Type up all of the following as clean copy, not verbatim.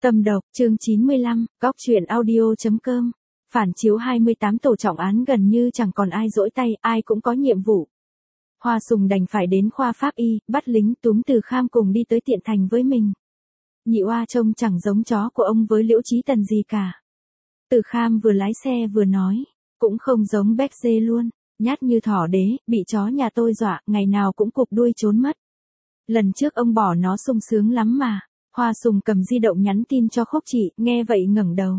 Tâm độc, chương 95, góc truyện audio.com. Phản chiếu 28 tổ trọng án gần như chẳng còn ai dỗi tay, ai cũng có nhiệm vụ. Hoa Sùng đành phải đến khoa pháp y, bắt lính túm Từ Kham cùng đi tới Tiện Thành với mình. Nhị oa trông chẳng giống chó của ông với Liễu Chí Tần gì cả. Từ Kham vừa lái xe vừa nói, cũng không giống béc dê luôn, nhát như thỏ đế, bị chó nhà tôi dọa, ngày nào cũng cụp đuôi trốn mất. Lần trước ông bỏ nó sung sướng lắm mà. Hoa Sùng cầm di động nhắn tin cho Khúc Chị, nghe vậy ngẩng đầu.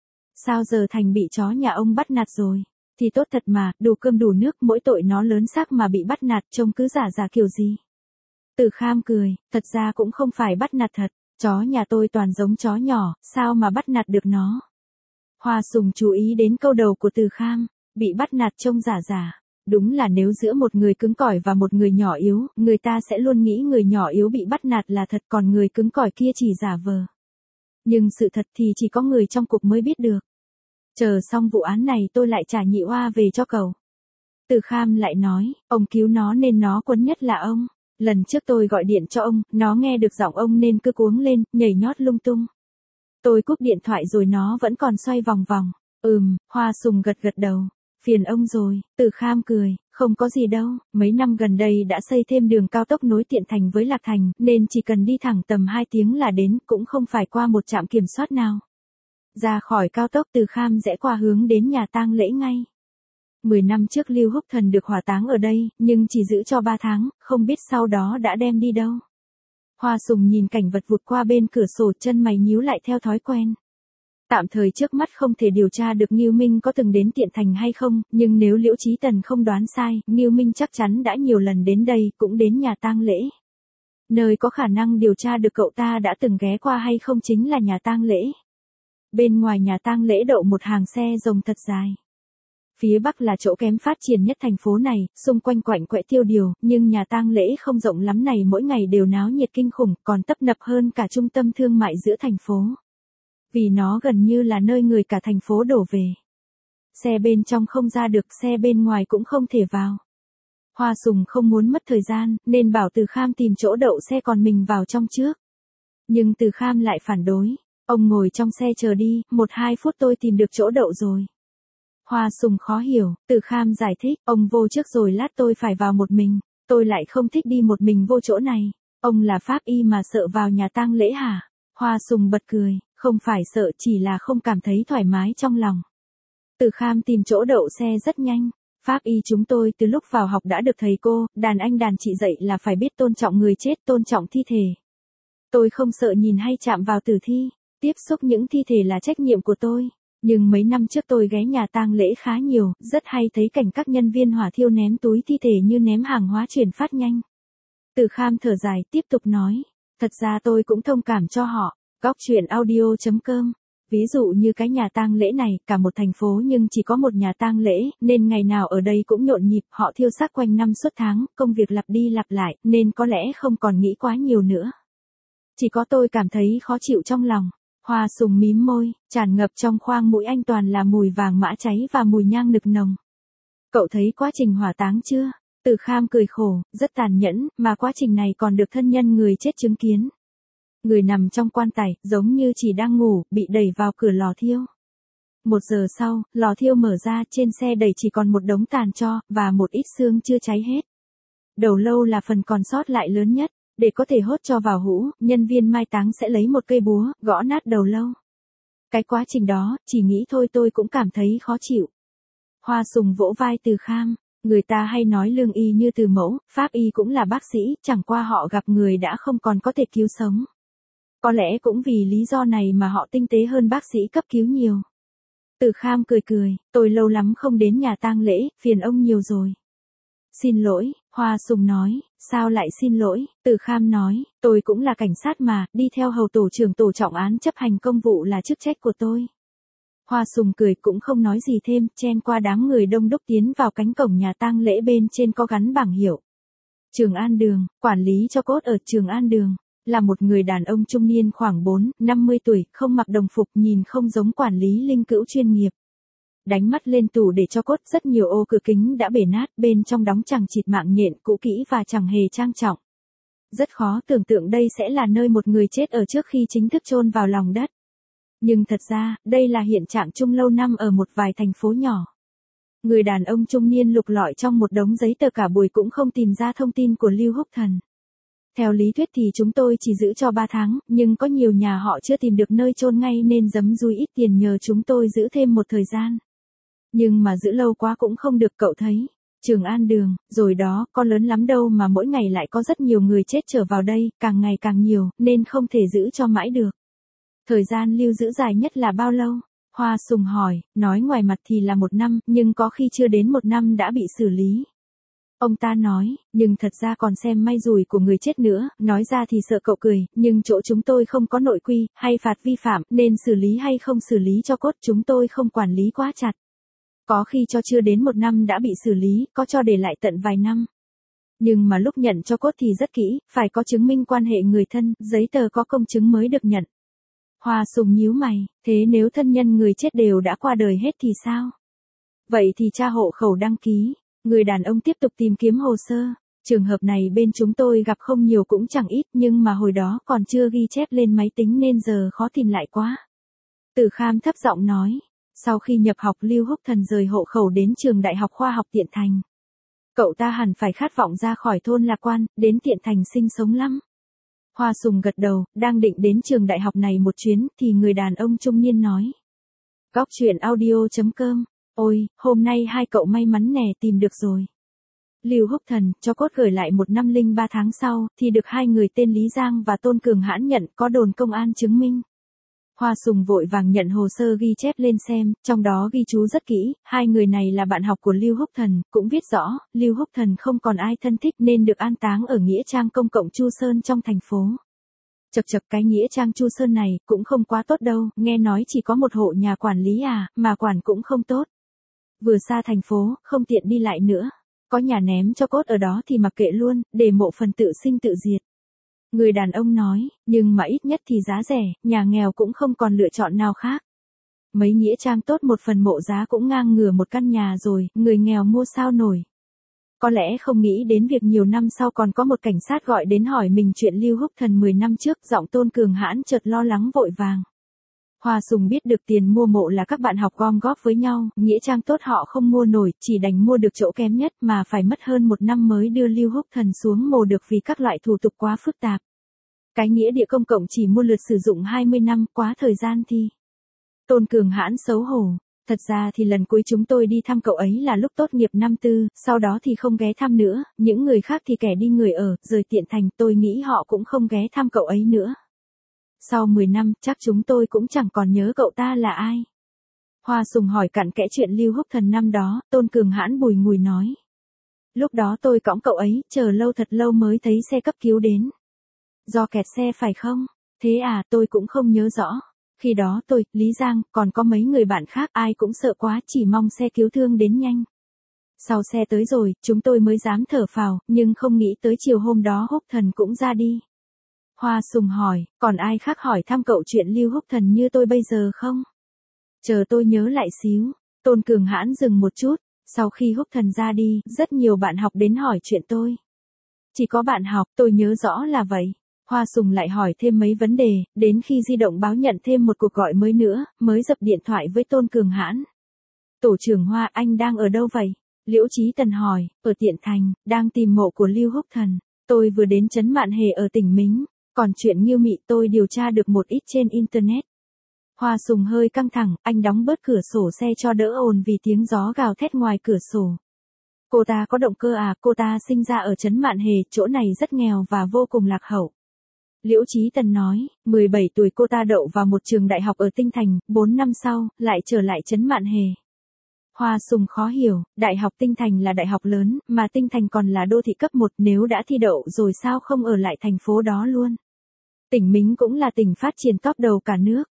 Sao giờ thành bị chó nhà ông bắt nạt rồi? Thì tốt thật mà, đủ cơm đủ nước, mỗi tội nó lớn xác mà bị bắt nạt, trông cứ giả giả kiểu gì. Từ Kham cười, thật ra cũng không phải bắt nạt thật, chó nhà tôi toàn giống chó nhỏ, sao mà bắt nạt được nó. Hoa Sùng chú ý đến câu đầu của Từ Kham, bị bắt nạt trông giả giả. Đúng là nếu giữa một người cứng cỏi và một người nhỏ yếu, người ta sẽ luôn nghĩ người nhỏ yếu bị bắt nạt là thật, còn người cứng cỏi kia chỉ giả vờ. Nhưng sự thật thì chỉ có người trong cục mới biết được. Chờ xong vụ án này tôi lại trả nhị oa về cho cậu. Từ Kham lại nói, ông cứu nó nên nó quấn nhất là ông. Lần trước tôi gọi điện cho ông, nó nghe được giọng ông nên cứ cuống lên, nhảy nhót lung tung. Tôi cúp điện thoại rồi nó vẫn còn xoay vòng vòng. Hoa Sùng gật gật đầu. Phiền ông rồi, Từ Kham cười, không có gì đâu, mấy năm gần đây đã xây thêm đường cao tốc nối Tiện Thành với Lạc Thành, nên chỉ cần đi thẳng tầm 2 tiếng là đến, cũng không phải qua một trạm kiểm soát nào. Ra khỏi cao tốc Từ Kham rẽ qua hướng đến nhà tang lễ ngay. 10 năm trước Lưu Húc Thần được hỏa táng ở đây, nhưng chỉ giữ cho 3 tháng, không biết sau đó đã đem đi đâu. Hoa Sùng nhìn cảnh vật vụt qua bên cửa sổ, chân mày nhíu lại theo thói quen. Tạm thời trước mắt không thể điều tra được Ngưu Minh có từng đến Tiện Thành hay không, nhưng nếu Liễu Chí Tần không đoán sai, Ngưu Minh chắc chắn đã nhiều lần đến đây, cũng đến nhà tang lễ. Nơi có khả năng điều tra được cậu ta đã từng ghé qua hay không chính là nhà tang lễ. Bên ngoài nhà tang lễ đậu một hàng xe rồng thật dài. Phía bắc là chỗ kém phát triển nhất thành phố này, xung quanh quạnh quẹ tiêu điều, nhưng nhà tang lễ không rộng lắm này mỗi ngày đều náo nhiệt kinh khủng, còn tấp nập hơn cả trung tâm thương mại giữa thành phố. Vì nó gần như là nơi người cả thành phố đổ về. Xe bên trong không ra được, xe bên ngoài cũng không thể vào. Hoa Sùng không muốn mất thời gian, nên bảo Từ Kham tìm chỗ đậu xe còn mình vào trong trước. Nhưng Từ Kham lại phản đối. Ông ngồi trong xe chờ đi, 1-2 phút tôi tìm được chỗ đậu rồi. Hoa Sùng khó hiểu, Từ Kham giải thích, ông vô trước rồi lát tôi phải vào một mình. Tôi lại không thích đi một mình vô chỗ này. Ông là pháp y mà sợ vào nhà tang lễ hả? Hoa Sùng bật cười. Không phải sợ, chỉ là không cảm thấy thoải mái trong lòng. Từ Kham tìm chỗ đậu xe rất nhanh. Pháp y chúng tôi từ lúc vào học đã được thầy cô, đàn anh đàn chị dạy là phải biết tôn trọng người chết, tôn trọng thi thể. Tôi không sợ nhìn hay chạm vào tử thi, tiếp xúc những thi thể là trách nhiệm của tôi. Nhưng mấy năm trước tôi ghé nhà tang lễ khá nhiều, rất hay thấy cảnh các nhân viên hỏa thiêu ném túi thi thể như ném hàng hóa chuyển phát nhanh. Từ Kham thở dài tiếp tục nói, thật ra tôi cũng thông cảm cho họ. Góc truyện audio.com. Ví dụ như cái nhà tang lễ này, cả một thành phố nhưng chỉ có một nhà tang lễ, nên ngày nào ở đây cũng nhộn nhịp, họ thiêu xác quanh năm suốt tháng, công việc lặp đi lặp lại, nên có lẽ không còn nghĩ quá nhiều nữa. Chỉ có tôi cảm thấy khó chịu trong lòng. Hoa Sùng mím môi, tràn ngập trong khoang mũi anh toàn là mùi vàng mã cháy và mùi nhang nực nồng. Cậu thấy quá trình hỏa táng chưa? Từ Kham cười khổ, rất tàn nhẫn, mà quá trình này còn được thân nhân người chết chứng kiến. Người nằm trong quan tài, giống như chỉ đang ngủ, bị đẩy vào cửa lò thiêu. 1 giờ sau, lò thiêu mở ra, trên xe đẩy chỉ còn một đống tàn tro, và một ít xương chưa cháy hết. Đầu lâu là phần còn sót lại lớn nhất, để có thể hốt cho vào hũ, nhân viên mai táng sẽ lấy một cây búa, gõ nát đầu lâu. Cái quá trình đó, chỉ nghĩ thôi tôi cũng cảm thấy khó chịu. Hoa Sùng vỗ vai Từ Kham, người ta hay nói lương y như từ mẫu, pháp y cũng là bác sĩ, chẳng qua họ gặp người đã không còn có thể cứu sống. Có lẽ cũng vì lý do này mà họ tinh tế hơn bác sĩ cấp cứu nhiều. Từ Kham cười cười, tôi lâu lắm không đến nhà tang lễ, phiền ông nhiều rồi. Xin lỗi, Hoa Sùng nói, sao lại xin lỗi? Từ Kham nói, tôi cũng là cảnh sát mà, đi theo hầu tổ trưởng tổ trọng án chấp hành công vụ là chức trách của tôi. Hoa Sùng cười cũng không nói gì thêm, chen qua đám người đông đúc tiến vào cánh cổng nhà tang lễ bên trên có gắn bảng hiệu. Trường An Đường, quản lý cho cốt ở Trường An Đường. Là một người đàn ông trung niên khoảng 4-50 tuổi, không mặc đồng phục, nhìn không giống quản lý linh cữu chuyên nghiệp. Đánh mắt lên tủ để cho cốt, rất nhiều ô cửa kính đã bể nát, bên trong đóng chằng chịt mạng nhện cũ kỹ và chẳng hề trang trọng. Rất khó tưởng tượng đây sẽ là nơi một người chết ở trước khi chính thức chôn vào lòng đất. Nhưng thật ra, đây là hiện trạng chung lâu năm ở một vài thành phố nhỏ. Người đàn ông trung niên lục lọi trong một đống giấy tờ cả buổi cũng không tìm ra thông tin của Lưu Húc Thần. Theo lý thuyết thì chúng tôi chỉ giữ cho 3 tháng, nhưng có nhiều nhà họ chưa tìm được nơi chôn ngay nên giấm dúi ít tiền nhờ chúng tôi giữ thêm một thời gian. Nhưng mà giữ lâu quá cũng không được, cậu thấy. Trường An Đường, rồi đó, có lớn lắm đâu mà mỗi ngày lại có rất nhiều người chết trở vào đây, càng ngày càng nhiều, nên không thể giữ cho mãi được. Thời gian lưu giữ dài nhất là bao lâu? Hoa Sùng hỏi, nói ngoài mặt thì là 1 năm, nhưng có khi chưa đến 1 năm đã bị xử lý. Ông ta nói, nhưng thật ra còn xem may rủi của người chết nữa, nói ra thì sợ cậu cười, nhưng chỗ chúng tôi không có nội quy, hay phạt vi phạm, nên xử lý hay không xử lý cho cốt chúng tôi không quản lý quá chặt. Có khi cho chưa đến 1 năm đã bị xử lý, có cho để lại tận vài năm. Nhưng mà lúc nhận cho cốt thì rất kỹ, phải có chứng minh quan hệ người thân, giấy tờ có công chứng mới được nhận. Hoa Sùng nhíu mày, thế nếu thân nhân người chết đều đã qua đời hết thì sao? Vậy thì tra hộ khẩu đăng ký. Người đàn ông tiếp tục tìm kiếm hồ sơ. Trường hợp này bên chúng tôi gặp không nhiều cũng chẳng ít, nhưng mà hồi đó còn chưa ghi chép lên máy tính nên giờ khó tìm lại quá. Từ Kham thấp giọng nói. Sau khi nhập học Lưu Húc Thần rời hộ khẩu đến trường Đại học Khoa học Tiện Thành. Cậu ta hẳn phải khát vọng ra khỏi thôn Lạc Quan, đến Tiện Thành sinh sống lắm. Hoa Sùng gật đầu, đang định đến trường đại học này một chuyến, thì người đàn ông trung niên nói. Góc truyện audio.com. Ôi, hôm nay hai cậu may mắn nè, tìm được rồi. Lưu Húc Thần, cho cốt gửi lại 1 năm 03 tháng sau, thì được 2 người tên Lý Giang và Tôn Cường Hãn nhận, có đồn công an chứng minh. Hoa Sùng vội vàng nhận hồ sơ ghi chép lên xem, trong đó ghi chú rất kỹ, 2 người này là bạn học của Lưu Húc Thần, cũng viết rõ, Lưu Húc Thần không còn ai thân thích nên được an táng ở nghĩa trang công cộng Chu Sơn trong thành phố. Chậc chậc, cái nghĩa trang Chu Sơn này cũng không quá tốt đâu, nghe nói chỉ có một hộ nhà quản lý mà quản cũng không tốt. Vừa xa thành phố, không tiện đi lại nữa. Có nhà ném cho cốt ở đó thì mặc kệ luôn, để mộ phần tự sinh tự diệt. Người đàn ông nói, nhưng mà ít nhất thì giá rẻ, nhà nghèo cũng không còn lựa chọn nào khác. Mấy nghĩa trang tốt một phần mộ giá cũng ngang ngửa một căn nhà rồi, người nghèo mua sao nổi. Có lẽ không nghĩ đến việc nhiều năm sau còn có một cảnh sát gọi đến hỏi mình chuyện Lưu Húc Thần 10 năm trước, giọng Tôn Cường Hãn chợt lo lắng vội vàng. Hoa Sùng biết được tiền mua mộ là các bạn học gom góp với nhau, nghĩa trang tốt họ không mua nổi, chỉ đành mua được chỗ kém nhất mà phải mất hơn 1 năm mới đưa Lưu Húc Thần xuống mồ được vì các loại thủ tục quá phức tạp. Cái nghĩa địa công cộng chỉ mua lượt sử dụng 20 năm, quá thời gian thì. Tôn Cường Hãn xấu hổ. Thật ra thì lần cuối chúng tôi đi thăm cậu ấy là lúc tốt nghiệp năm 4, sau đó thì không ghé thăm nữa, những người khác thì kẻ đi người ở, rời Tiện Thành, tôi nghĩ họ cũng không ghé thăm cậu ấy nữa. Sau 10 năm, chắc chúng tôi cũng chẳng còn nhớ cậu ta là ai. Hoa Sùng hỏi cặn kẽ chuyện Lưu Húc Thần năm đó, Tôn Cường Hãn bùi ngùi nói. Lúc đó tôi cõng cậu ấy, chờ lâu thật lâu mới thấy xe cấp cứu đến. Do kẹt xe phải không? Thế à, tôi cũng không nhớ rõ. Khi đó tôi, Lý Giang, còn có mấy người bạn khác ai cũng sợ quá, chỉ mong xe cứu thương đến nhanh. Sau xe tới rồi, chúng tôi mới dám thở phào, nhưng không nghĩ tới chiều hôm đó Húc Thần cũng ra đi. Hoa Sùng hỏi, còn ai khác hỏi thăm cậu chuyện Lưu Húc Thần như tôi bây giờ không? Chờ tôi nhớ lại xíu. Tôn Cường Hãn dừng một chút, sau khi Húc Thần ra đi, rất nhiều bạn học đến hỏi chuyện tôi. Chỉ có bạn học, tôi nhớ rõ là vậy. Hoa Sùng lại hỏi thêm mấy vấn đề, đến khi di động báo nhận thêm một cuộc gọi mới nữa, mới dập điện thoại với Tôn Cường Hãn. Tổ trưởng Hoa, anh đang ở đâu vậy? Liễu Chí Tần hỏi, ở Tiện Thành, đang tìm mộ của Lưu Húc Thần. Tôi vừa đến trấn Mạn Hề ở tỉnh Mính, còn chuyện Ngưu Mị tôi điều tra được một ít trên Internet. Hoa Sùng hơi căng thẳng, anh đóng bớt cửa sổ xe cho đỡ ồn vì tiếng gió gào thét ngoài cửa sổ. Cô ta có động cơ à, cô ta sinh ra ở trấn Mạn Hề, chỗ này rất nghèo và vô cùng lạc hậu. Liễu Chí Tần nói, 17 tuổi cô ta đậu vào một trường đại học ở Tinh Thành, 4 năm sau, lại trở lại trấn Mạn Hề. Hoa Sùng khó hiểu, đại học Tinh Thành là đại học lớn, mà Tinh Thành còn là đô thị cấp 1, nếu đã thi đậu rồi sao không ở lại thành phố đó luôn. Tỉnh Mính cũng là tỉnh phát triển top đầu cả nước.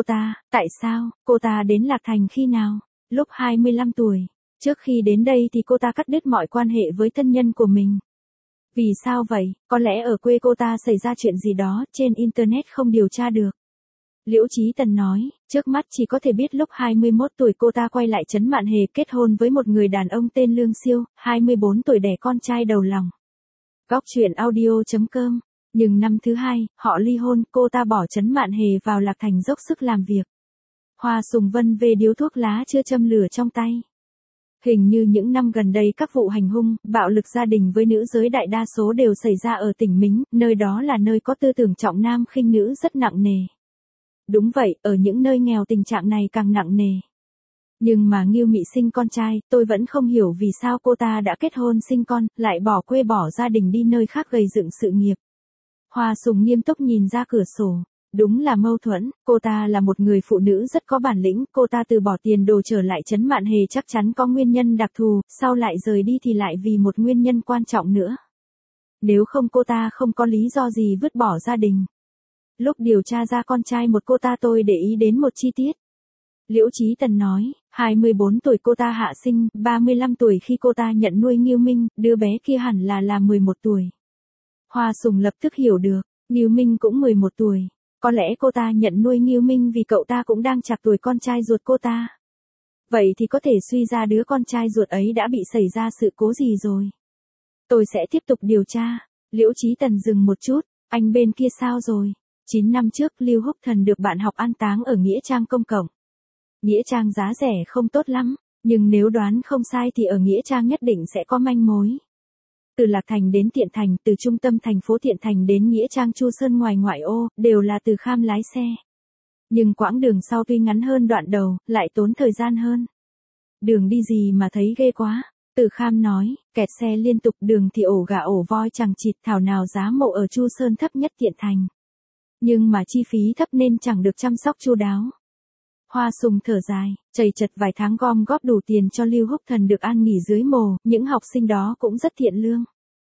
Tại sao, cô ta đến Lạc Thành khi nào? Lúc 25 tuổi. Trước khi đến đây thì cô ta cắt đứt mọi quan hệ với thân nhân của mình. Vì sao vậy? Có lẽ ở quê cô ta xảy ra chuyện gì đó, trên Internet không điều tra được. Liễu Chí Tần nói, trước mắt chỉ có thể biết lúc 21 tuổi cô ta quay lại trấn Mạn Hề kết hôn với một người đàn ông tên Lương Siêu, 24 tuổi đẻ con trai đầu lòng. Góc truyện audio.com Nhưng năm thứ hai, họ ly hôn, cô ta bỏ Trấn Mạn Hề vào Lạc Thành dốc sức làm việc. Hoa Sùng Vân về điếu thuốc lá chưa châm lửa trong tay. Hình như những năm gần đây các vụ hành hung, bạo lực gia đình với nữ giới đại đa số đều xảy ra ở tỉnh Mính, nơi đó là nơi có tư tưởng trọng nam khinh nữ rất nặng nề. Đúng vậy, ở những nơi nghèo tình trạng này càng nặng nề. Nhưng mà Ngưu Mị sinh con trai, tôi vẫn không hiểu vì sao cô ta đã kết hôn sinh con, lại bỏ quê bỏ gia đình đi nơi khác gây dựng sự nghiệp. Hoa Sùng nghiêm túc nhìn ra cửa sổ. Đúng là mâu thuẫn, cô ta là một người phụ nữ rất có bản lĩnh, cô ta từ bỏ tiền đồ trở lại Trấn Mạn Hề chắc chắn có nguyên nhân đặc thù, sau lại rời đi thì lại vì một nguyên nhân quan trọng nữa. Nếu không cô ta không có lý do gì vứt bỏ gia đình. Lúc điều tra ra con trai một cô ta tôi để ý đến một chi tiết. Liễu Chí Tần nói, 24 tuổi cô ta hạ sinh, 35 tuổi khi cô ta nhận nuôi Ngưu Minh, đứa bé kia hẳn là 11 tuổi. Hoa Sùng lập tức hiểu được, Ngưu Minh cũng 11 tuổi. Có lẽ cô ta nhận nuôi Ngưu Minh vì cậu ta cũng đang trạc tuổi con trai ruột cô ta. Vậy thì có thể suy ra đứa con trai ruột ấy đã bị xảy ra sự cố gì rồi. Tôi sẽ tiếp tục điều tra. Liễu Chí Tần dừng một chút, anh bên kia sao rồi? 9 năm trước Lưu Húc Thần được bạn học an táng ở Nghĩa Trang công cộng. Nghĩa Trang giá rẻ không tốt lắm, nhưng nếu đoán không sai thì ở Nghĩa Trang nhất định sẽ có manh mối. Từ Lạc Thành đến Tiện Thành, từ trung tâm thành phố Tiện Thành đến Nghĩa Trang Chu Sơn ngoài ngoại ô, đều là Từ Kham lái xe. Nhưng quãng đường sau tuy ngắn hơn đoạn đầu, lại tốn thời gian hơn. Đường đi gì mà thấy ghê quá. Từ Kham nói, kẹt xe liên tục, đường thì ổ gà ổ voi chằng chịt, thảo nào giá mộ ở Chu Sơn thấp nhất Tiện Thành. Nhưng mà chi phí thấp nên chẳng được chăm sóc chu đáo. Hoa Sùng thở dài, chầy chật vài tháng gom góp đủ tiền cho Lưu Húc Thần được an nghỉ dưới mồ, những học sinh đó cũng rất thiện lương.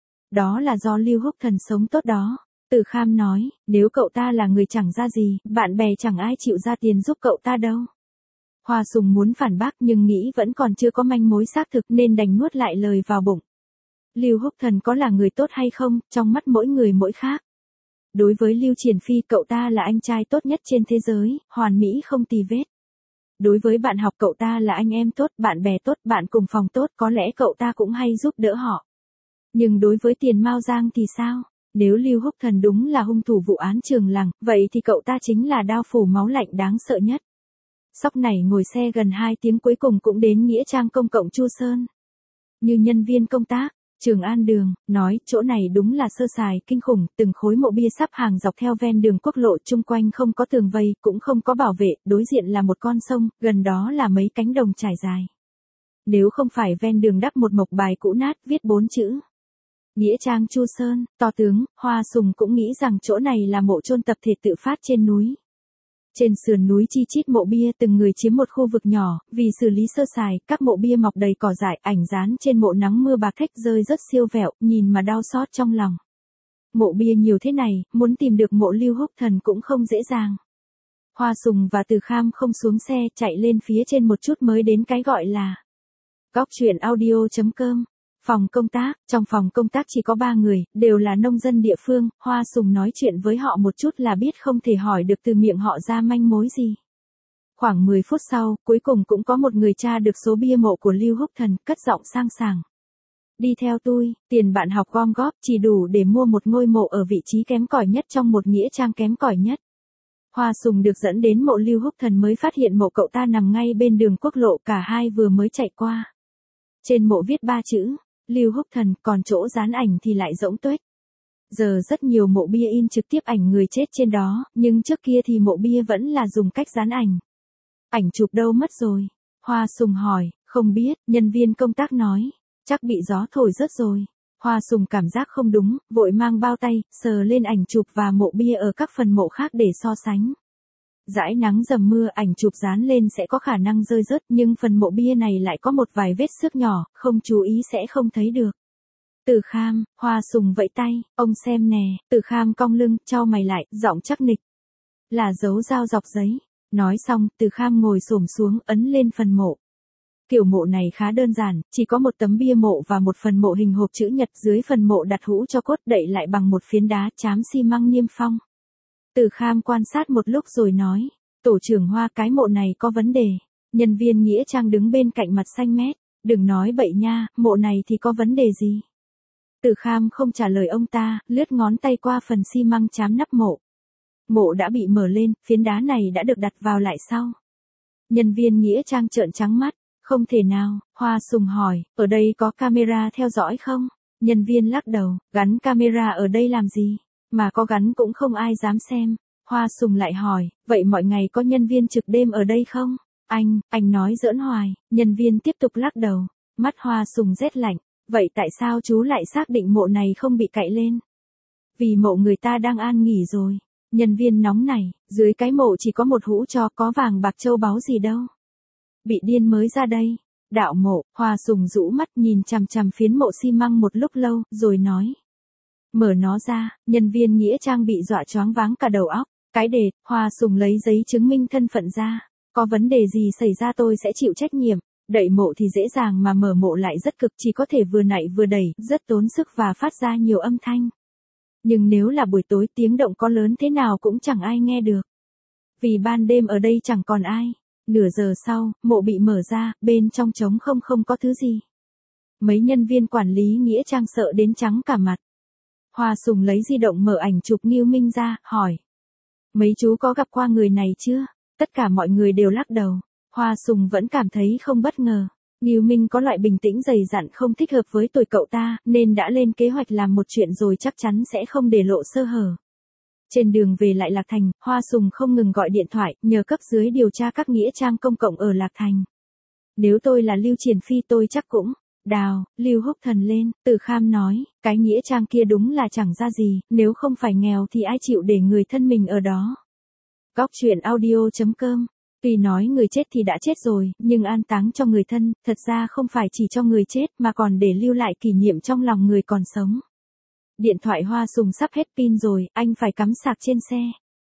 Đó là do Lưu Húc Thần sống tốt đó. Từ Kham nói, nếu cậu ta là người chẳng ra gì, bạn bè chẳng ai chịu ra tiền giúp cậu ta đâu. Hoa Sùng muốn phản bác nhưng nghĩ vẫn còn chưa có manh mối xác thực nên đành nuốt lại lời vào bụng. Lưu Húc Thần có là người tốt hay không, trong mắt mỗi người mỗi khác. Đối với Lưu Triển Phi, cậu ta là anh trai tốt nhất trên thế giới, hoàn mỹ không tì vết. Đối với bạn học, cậu ta là anh em tốt, bạn bè tốt, bạn cùng phòng tốt, có lẽ cậu ta cũng hay giúp đỡ họ. Nhưng đối với Tiền Mao Giang thì sao? Nếu Lưu Húc Thần đúng là hung thủ vụ án Trường Lăng, vậy thì cậu ta chính là đao phủ máu lạnh đáng sợ nhất. Sóc Nảy ngồi xe gần 2 tiếng cuối cùng cũng đến Nghĩa Trang công cộng Chu Sơn. Như nhân viên công tác, Trường An Đường, nói, chỗ này đúng là sơ sài, kinh khủng, từng khối mộ bia sắp hàng dọc theo ven đường quốc lộ, chung quanh không có tường vây, cũng không có bảo vệ, đối diện là một con sông, gần đó là mấy cánh đồng trải dài. Nếu không phải ven đường đắp một mộc bài cũ nát, viết 4 chữ. Nghĩa Trang Chu Sơn, to tướng, Hoa Sùng cũng nghĩ rằng chỗ này là mộ chôn tập thể tự phát trên núi. Trên sườn núi chi chít mộ bia, từng người chiếm một khu vực nhỏ, vì xử lý sơ sài, các mộ bia mọc đầy cỏ dại, ảnh dán trên mộ nắng mưa bạc thách rơi rất siêu vẹo, nhìn mà đau xót trong lòng. Mộ bia nhiều thế này, muốn tìm được mộ Lưu Húc Thần cũng không dễ dàng. Hoa Sùng và Từ Kham không xuống xe, chạy lên phía trên một chút mới đến cái gọi là góc truyện audio.com. Phòng công tác, trong phòng công tác chỉ có 3 người, đều là nông dân địa phương, Hoa Sùng nói chuyện với họ một chút là biết không thể hỏi được từ miệng họ ra manh mối gì. Khoảng 10 phút sau, cuối cùng cũng có một người tra được số bia mộ của Lưu Húc Thần, cất giọng sang sảng. Đi theo tôi, tiền bạn học gom góp chỉ đủ để mua một ngôi mộ ở vị trí kém cỏi nhất trong một nghĩa trang kém cỏi nhất. Hoa Sùng được dẫn đến mộ Lưu Húc Thần mới phát hiện mộ cậu ta nằm ngay bên đường quốc lộ, cả hai vừa mới chạy qua. Trên mộ viết 3 chữ. Lưu Húc Thần, còn chỗ dán ảnh thì lại rỗng tuếch. Giờ rất nhiều mộ bia in trực tiếp ảnh người chết trên đó, nhưng trước kia thì mộ bia vẫn là dùng cách dán ảnh. Ảnh chụp đâu mất rồi? Hoa Sùng hỏi, không biết, nhân viên công tác nói, chắc bị gió thổi rớt rồi. Hoa Sùng cảm giác không đúng, vội mang bao tay, sờ lên ảnh chụp và mộ bia ở các phần mộ khác để so sánh. Dãi nắng dầm mưa, ảnh chụp dán lên sẽ có khả năng rơi rớt, nhưng phần mộ bia này lại có một vài vết xước nhỏ, không chú ý sẽ không thấy được. Từ Kham, Hoa Sùng vẫy tay, ông xem nè, Từ Kham cong lưng, chau mày lại, giọng chắc nịch. Là dấu dao dọc giấy. Nói xong, Từ Kham ngồi xổm xuống, ấn lên phần mộ. Kiểu mộ này khá đơn giản, chỉ có một tấm bia mộ và một phần mộ hình hộp chữ nhật, dưới phần mộ đặt hũ cho cốt, đậy lại bằng một phiến đá chám xi măng niêm phong. Từ Kham quan sát một lúc rồi nói, tổ trưởng Hoa, cái mộ này có vấn đề. Nhân viên nghĩa trang đứng bên cạnh mặt xanh mét, đừng nói bậy nha, mộ này thì có vấn đề gì? Từ Kham không trả lời ông ta, lướt ngón tay qua phần xi măng chám nắp mộ. Mộ đã bị mở lên, phiến đá này đã được đặt vào lại sau. Nhân viên nghĩa trang trợn trắng mắt, không thể nào, Hoa Sùng hỏi, ở đây có camera theo dõi không? Nhân viên lắc đầu, gắn camera ở đây làm gì? Mà có gắn cũng không ai dám xem. Hoa Sùng lại hỏi, vậy mọi ngày có nhân viên trực đêm ở đây không? Anh nói giỡn hoài, nhân viên tiếp tục lắc đầu. Mắt Hoa Sùng rét lạnh, vậy tại sao chú lại xác định mộ này không bị cạy lên? Vì mộ người ta đang an nghỉ rồi. Nhân viên nóng này, dưới cái mộ chỉ có một hũ tro, có vàng bạc châu báu gì đâu. Bị điên mới ra đây. Đạo mộ, Hoa Sùng rũ mắt nhìn chằm chằm phiến mộ xi măng một lúc lâu, rồi nói. Mở nó ra, nhân viên nghĩa trang bị dọa choáng váng cả đầu óc. Cái đề, Hoa Sùng lấy giấy chứng minh thân phận ra. Có vấn đề gì xảy ra tôi sẽ chịu trách nhiệm. Đậy mộ thì dễ dàng mà mở mộ lại rất cực, chỉ có thể vừa nạy vừa đẩy, rất tốn sức và phát ra nhiều âm thanh. Nhưng nếu là buổi tối tiếng động có lớn thế nào cũng chẳng ai nghe được. Vì ban đêm ở đây chẳng còn ai. Nửa giờ sau, mộ bị mở ra, bên trong trống không có thứ gì. Mấy nhân viên quản lý nghĩa trang sợ đến trắng cả mặt. Hoa Sùng lấy di động mở ảnh chụp Ngưu Minh ra, hỏi. Mấy chú có gặp qua người này chưa? Tất cả mọi người đều lắc đầu. Hoa Sùng vẫn cảm thấy không bất ngờ. Ngưu Minh có loại bình tĩnh dày dặn không thích hợp với tuổi cậu ta, nên đã lên kế hoạch làm một chuyện rồi chắc chắn sẽ không để lộ sơ hở. Trên đường về lại Lạc Thành, Hoa Sùng không ngừng gọi điện thoại, nhờ cấp dưới điều tra các nghĩa trang công cộng ở Lạc Thành. Nếu tôi là Lưu Triển Phi tôi chắc cũng đào Lưu Húc Thần lên. Từ Kham nói, cái nghĩa trang kia đúng là chẳng ra gì, nếu không phải nghèo thì ai chịu để người thân mình ở đó. Góc truyện audio.com. Tuy nói người chết thì đã chết rồi, nhưng an táng cho người thân, thật ra không phải chỉ cho người chết mà còn để lưu lại kỷ niệm trong lòng người còn sống. Điện thoại Hoa Sùng sắp hết pin rồi, anh phải cắm sạc trên xe.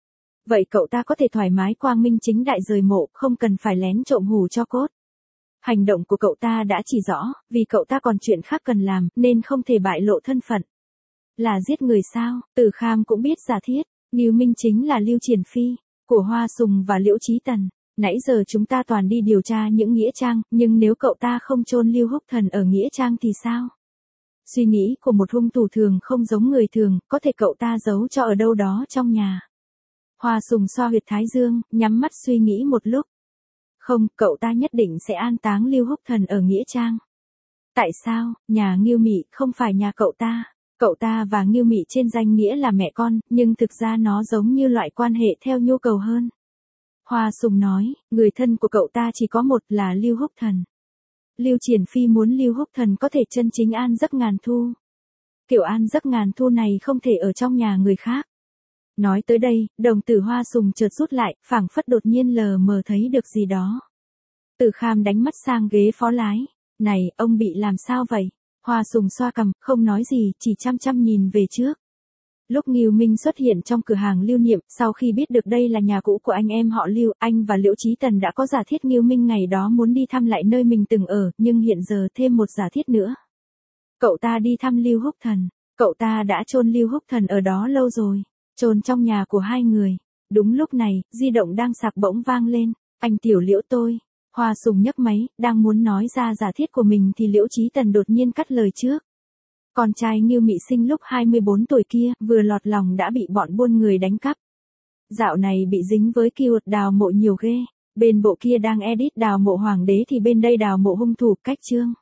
Vậy cậu ta có thể thoải mái quang minh chính đại rời mộ, không cần phải lén trộm hủ cho cốt. Hành động của cậu ta đã chỉ rõ, vì cậu ta còn chuyện khác cần làm, nên không thể bại lộ thân phận. Là giết người sao? Từ Kham cũng biết giả thiết, Ngưu Minh chính là Lưu Triển Phi, của Hoa Sùng và Liễu Chí Tần. Nãy giờ chúng ta toàn đi điều tra những nghĩa trang, nhưng nếu cậu ta không chôn Lưu Húc Thần ở nghĩa trang thì sao? Suy nghĩ của một hung thủ thường không giống người thường, có thể cậu ta giấu cho ở đâu đó trong nhà. Hoa Sùng xoa huyệt thái dương, nhắm mắt suy nghĩ một lúc. Không, cậu ta nhất định sẽ an táng Lưu Húc Thần ở nghĩa trang. Tại sao? Nhà Ngưu Mị không phải nhà cậu ta. Cậu ta và Ngưu Mị trên danh nghĩa là mẹ con, nhưng thực ra nó giống như loại quan hệ theo nhu cầu hơn. Hoa Sùng nói, người thân của cậu ta chỉ có một là Lưu Húc Thần. Lưu Triển Phi muốn Lưu Húc Thần có thể chân chính an giấc ngàn thu. Kiểu an giấc ngàn thu này không thể ở trong nhà người khác. Nói tới đây, đồng tử Hoa Sùng chợt rút lại, phảng phất đột nhiên lờ mờ thấy được gì đó. Từ Kham đánh mắt sang ghế phó lái. Này, ông bị làm sao vậy? Hoa Sùng xoa cằm, không nói gì, chỉ chăm chăm nhìn về trước. Lúc Ngưu Minh xuất hiện trong cửa hàng lưu niệm, sau khi biết được đây là nhà cũ của anh em họ Lưu, anh và Liễu Chí Tần đã có giả thiết Ngưu Minh ngày đó muốn đi thăm lại nơi mình từng ở, nhưng hiện giờ thêm một giả thiết nữa. Cậu ta đi thăm Lưu Húc Thần, cậu ta đã chôn Lưu Húc Thần ở đó lâu rồi, chôn trong nhà của hai người. Đúng lúc này, di động đang sạc bỗng vang lên, anh Tiểu Liễu tôi. Hoa Sùng nhấc máy, đang muốn nói ra giả thiết của mình thì Liễu Chí Tần đột nhiên cắt lời trước. Con trai Ngưu Mị sinh lúc 24 tuổi kia, vừa lọt lòng đã bị bọn buôn người đánh cắp. Dạo này bị dính với keyword đào mộ nhiều ghê. Bên bộ kia đang edit đào mộ hoàng đế thì bên đây đào mộ hung thủ, cách chương.